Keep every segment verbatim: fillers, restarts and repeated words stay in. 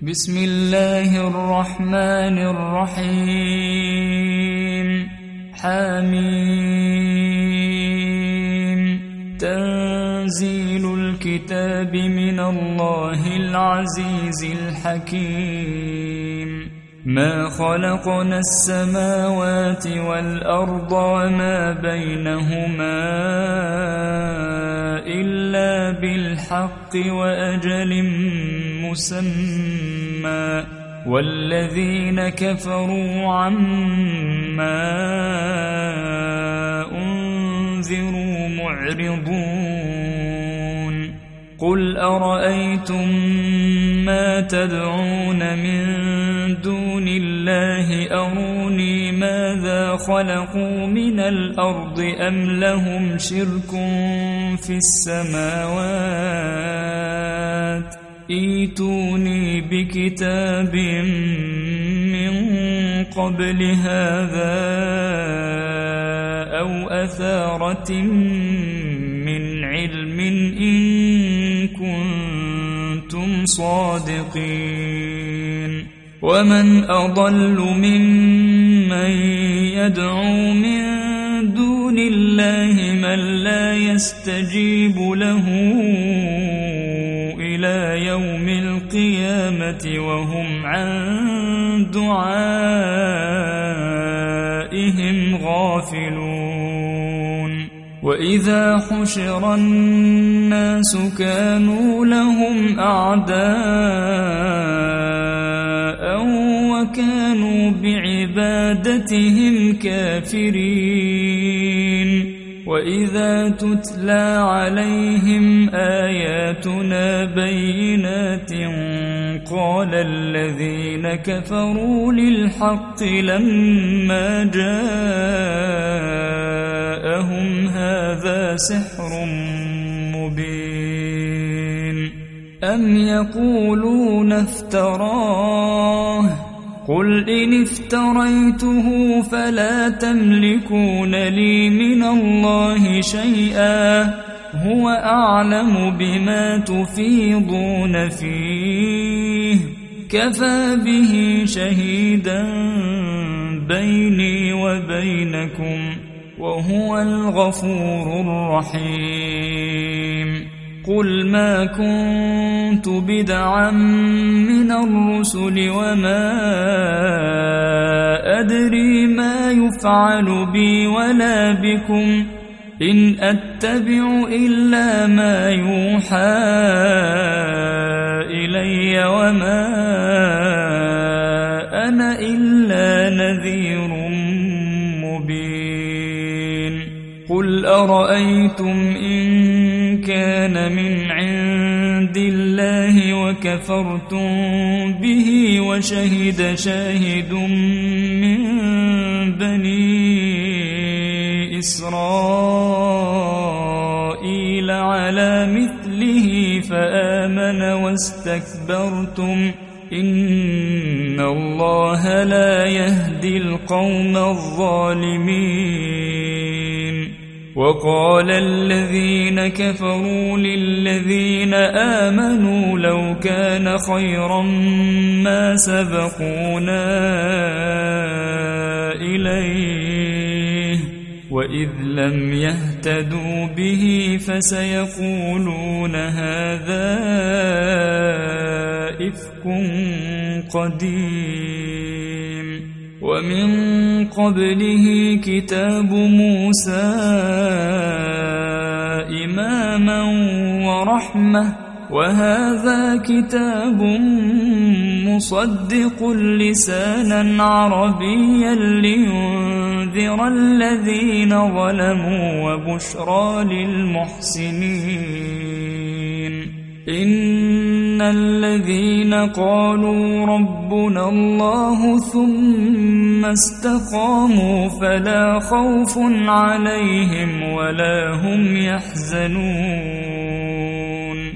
بسم الله الرحمن الرحيم حميم تنزيل الكتاب من الله العزيز الحكيم ما خلقنا السماوات والأرض وما بينهما إلا بالحق وأجل مسمى والذين كفروا عما أنذروا معرضون قل أرأيتم ما تدعون من دون الله أروني ماذا خلقوا من الأرض أم لهم شرك في السماوات ائتوني بكتاب من قبل هذا أو أثارة من علم إن كنتم صادقين ومن أضل ممن يدعو من دون الله من لا يستجيب له إلى يوم القيامة وهم عن دعائهم غافلون وإذا حشر الناس كانوا لهم أعداء وكانوا بعبادتهم كافرين وإذا تتلى عليهم آياتنا بينات قال الذين كفروا للحق لما جاءهم هذا سحر مبين أم يقولون افتراه قل إن افتريته فلا تملكون لي من الله شيئا هو أعلم بما تفيضون فيه كفى به شهيدا بيني وبينكم وهو الغفور الرحيم قل ما كنت بدعا من الرسل وما أدري ما يفعل بي ولا بكم إن أتبع إلا ما يوحى إلي وما أنا إلا نذير مبين قل أرأيتم إن كان من عند الله وكفرتم به وشهد شاهد من بني إسرائيل على مثله فآمن واستكبرتم إن الله لا يهدي القوم الظالمين وقال الذين كفروا للذين آمنوا لو كان خيرا ما سبقونا إليه وإذ لم يهتدوا به فسيقولون هذا إفك قديم ومن قبله كتاب موسى إماما ورحمة وهذا كتاب مصدق لسانا عربيا لينذر الذين ظلموا وبشرى للمحسنين إن الذين قالوا ربنا الله ثم استقاموا فلا خوف عليهم ولا هم يحزنون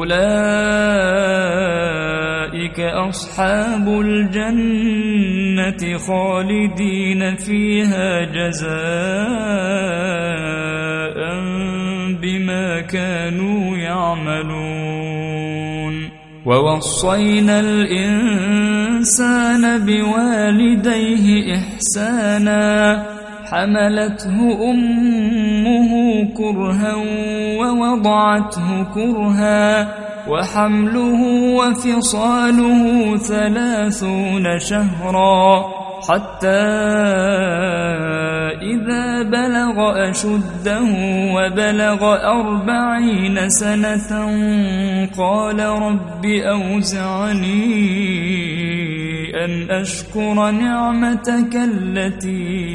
أولئك أصحاب الجنة خالدين فيها جزاء بما كانوا يعملون ووصينا الإنسان بوالديه إحسانا حملته أمه كرها ووضعته كرها وحمله وفصاله ثلاثون شهرا حتى إذا بلغ أشده وبلغ أربعين سنة قال رب أوزعني أن أشكر نعمتك التي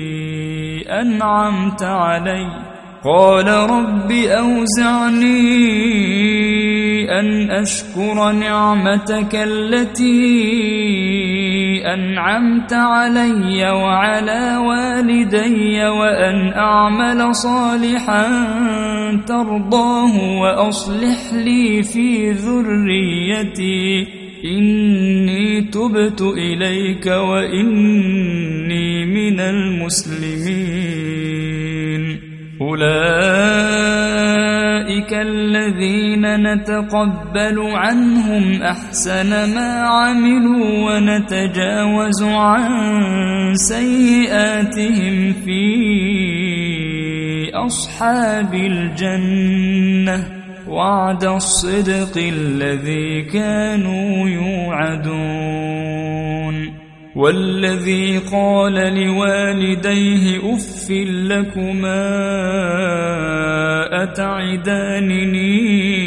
أنعمت علي قال رب أوزعني أن أشكر نعمتك التي أنعمت علي وعلى والدي وأن أعمل صالحا ترضاه وأصلح لي في ذريتي إني تبت إليك وإني من المسلمين أولئك الذين نتقبل عنهم أحسن ما عملوا ونتجاوز عن سيئاتهم في أصحاب الجنة وعد الصدق الذي كانوا يوعدون والذي قال لوالديه أف لكما أتعدانني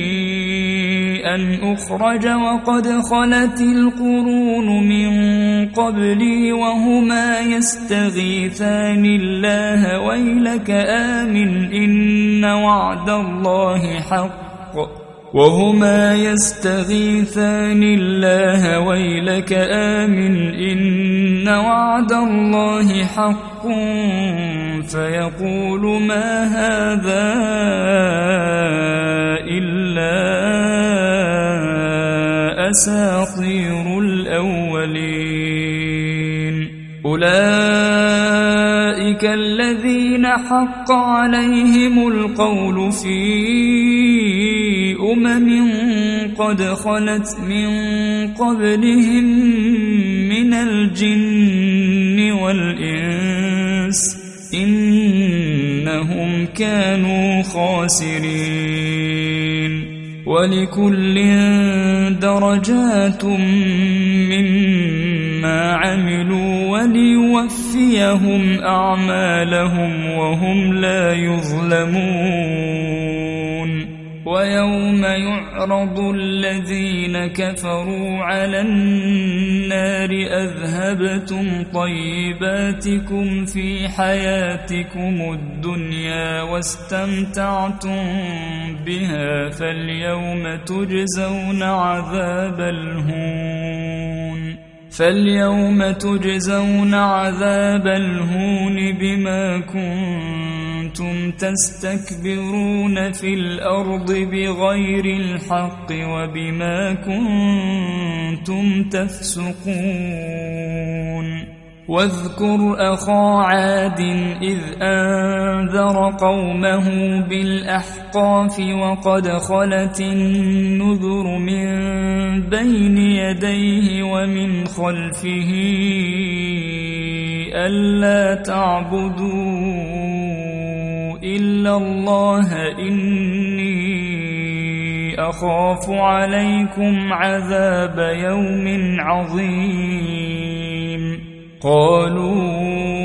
أن أخرج وقد خلت القرون من قبلي وهما يستغيثان الله ويلك آمن إن وعد الله حق وهما يستغيثان الله ويلك آمن إن وعد الله حق فيقول ما هذا إلا أساطير الأولين أولئك الذين حق عليهم القول في أمم قد خلت من قبلهم من الجن والإنس إنهم كانوا خاسرين ولكل درجات مما عملوا وليوفيهم أعمالهم وهم لا يظلمون ويوم يعرض الذين كفروا على النار أذهبتم طيباتكم في حياتكم الدنيا واستمتعتم بها فاليوم تجزون عذاب الهون فاليوم تجزون عذاب الهون بما كنتم تستكبرون في الأرض بغير الحق وبما كنتم تفسقون واذكر أخا عاد إذ أنذر قومه بالأحقاف وقد خلت النذر من بين يديه ومن خلفه ألا تعبدوا إلا الله إني أخاف عليكم عذاب يوم عظيم قالوا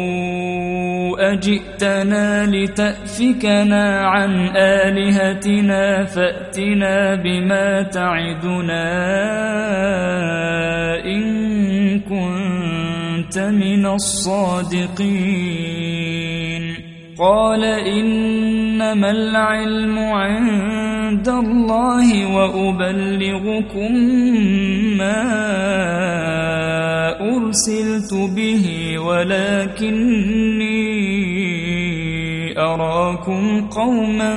أجئتنا لتأفكنا عن آلهتنا فأتنا بما تعدنا إن كنت من الصادقين قال إنما العلم عند الله وأبلغكم ما أرسلت به ولكني أراكم قوما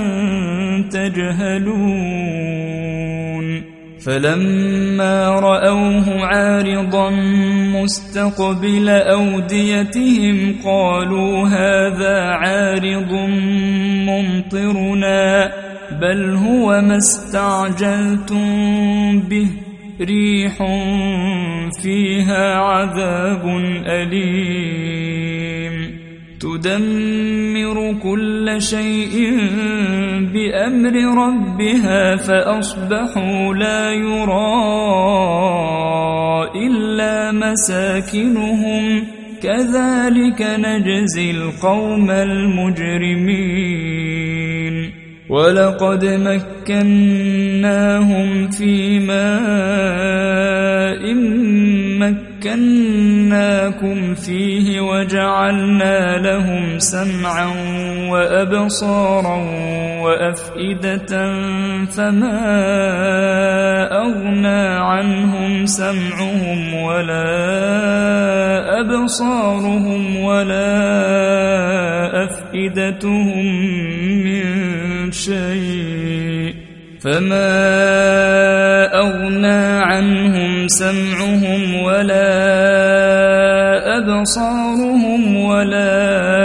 تجهلون فلما رأوه عارضا مستقبل أوديتهم قالوا هذا عارض ممطرنا بل هو ما استعجلتم به ريح فيها عذاب أليم تدمر كل شيء بأمر ربها فأصبحوا لا يرى إلا مساكنهم كذلك نجزي القوم المجرمين ولقد مكناهم في ماء مكناكم فيه وجعلنا لهم سمعا وأبصارا وأفئدة فما أغنى عنهم سمعهم ولا أبصارهم ولا أفئدتهم من شيء فما أغنى عنهم سمعهم ولا أبصارهم ولا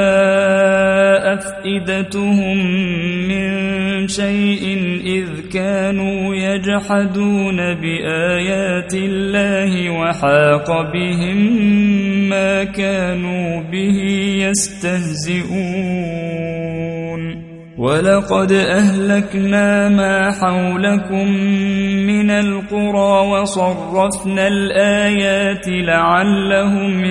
أفئدتهم من شيء إذ كانوا يجحدون بآيات الله وحاق بهم ما كانوا به يستهزئون ولقد أهلكنا ما حولكم من القرى وصرفنا الآيات لعلهم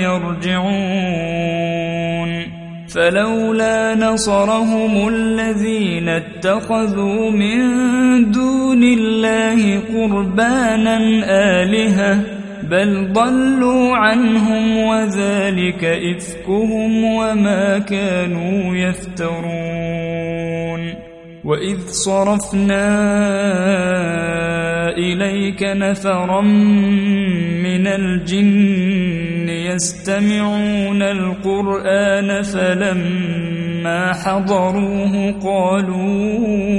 يرجعون فلولا نصرهم الذين اتخذوا من دون الله قربانا آلهة بل ضلوا عنهم وذلك إفكهم وما كانوا يفترون وإذ صرفنا إليك نفرا من الجن يستمعون القرآن فلما حضروه قالوا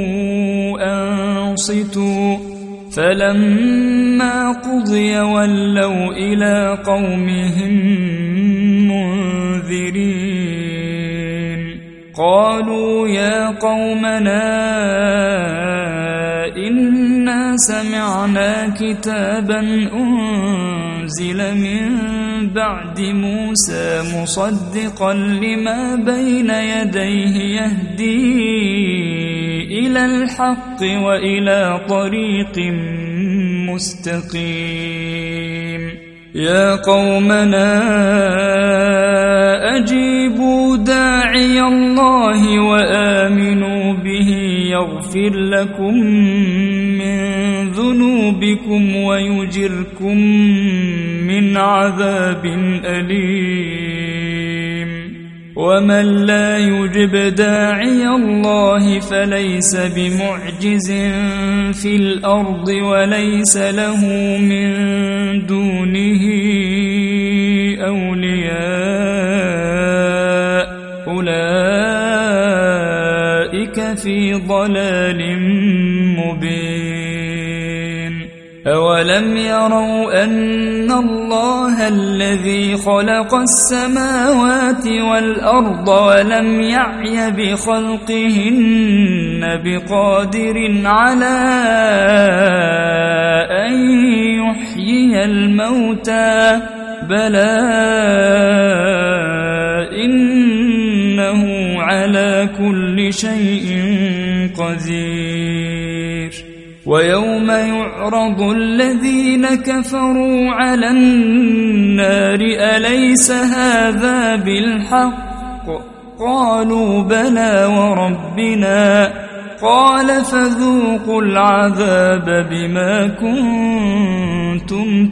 أنصتوا فلما قضي ولوا إلى قومهم منذرين قالوا يا قومنا إنا سمعنا كتابا أنزل من بعد موسى مصدقا لما بين يديه يهدي إلى الحق وإلى طريق مستقيم يا قومنا أجيبوا داعي الله وآمنوا به يغفر لكم من ذنوبكم ويجركم من عذاب أليم ومن لا يجب داعي الله فليس بمعجز في الأرض وليس له من دونه أولياء أولئك في ضلال مبين أولم يروا أن الله الذي خلق السماوات والأرض ولم يعي بخلقهن بقادر على أن يحيي الموتى بلى إنه على كل شيء قدير ويوم يعرض الذين كفروا على النار أليس هذا بالحق قالوا بلى وربنا قال فذوقوا العذاب بما كنتم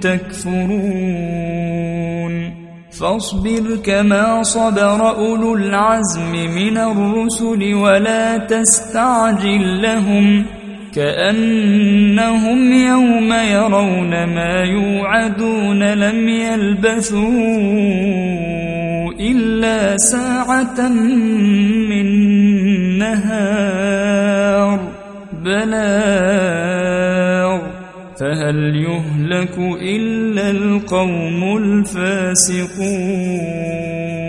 تكفرون فاصبر كما صبر أولو العزم من الرسل ولا تستعجل لهم كأنهم يوم يرون ما يوعدون لم يلبثوا إلا ساعة من نهار بلاغ فهل يهلك إلا القوم الفاسقون